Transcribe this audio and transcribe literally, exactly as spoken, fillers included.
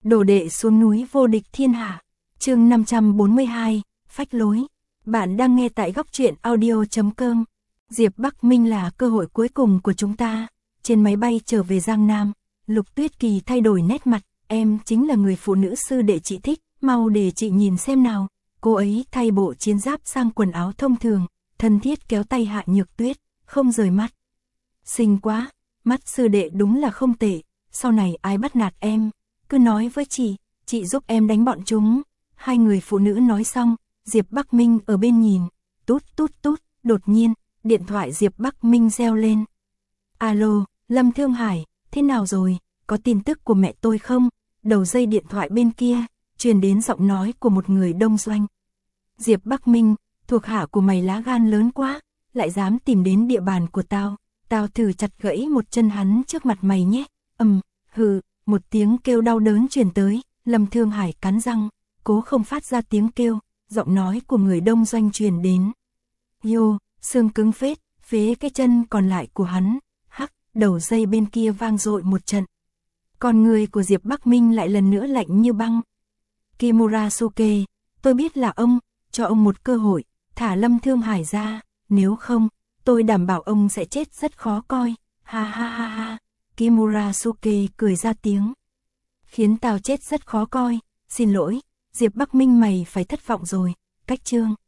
Đồ đệ xuống núi vô địch thiên hạ. Chương năm trăm bốn mươi hai, phách lối. Bạn đang nghe tại góc truyện audio chấm com. Diệp Bắc Minh là cơ hội cuối cùng của chúng ta. Trên máy bay trở về Giang Nam, Lục Tuyết Kỳ thay đổi nét mặt, em chính là người phụ nữ sư đệ chị thích, mau để chị nhìn xem nào. Cô ấy thay bộ chiến giáp sang quần áo thông thường, thân thiết kéo tay Hạ Nhược Tuyết, không rời mắt. Xinh quá, mắt sư đệ đúng là không tệ, sau này ai bắt nạt em, cứ nói với chị, chị giúp em đánh bọn chúng. Hai người phụ nữ nói xong, Diệp Bắc Minh ở bên nhìn, tút tút tút, đột nhiên, điện thoại Diệp Bắc Minh reo lên. Alo, Lâm Thương Hải, thế nào rồi, có tin tức của mẹ tôi không? Đầu dây điện thoại bên kia, truyền đến giọng nói của một người đông doanh. Diệp Bắc Minh, thuộc hạ của mày lá gan lớn quá, lại dám tìm đến địa bàn của tao, tao thử chặt gãy một chân hắn trước mặt mày nhé. Ầm, hừ, một tiếng kêu đau đớn truyền tới, Lâm Thương Hải cắn răng, cố không phát ra tiếng kêu, giọng nói của người đông doanh truyền đến. Yo, xương cứng phết, phế cái chân còn lại của hắn. Hắc, đầu dây bên kia vang dội một trận. Còn người của Diệp Bắc Minh lại lần nữa lạnh như băng. Kimurasuke, tôi biết là ông, cho ông một cơ hội, thả Lâm Thương Hải ra, nếu không, tôi đảm bảo ông sẽ chết rất khó coi. Ha ha ha ha. Kimurasuke cười ra tiếng. Khiến tao chết rất khó coi, xin lỗi, Diệp Bắc Minh mày phải thất vọng rồi, cách chương.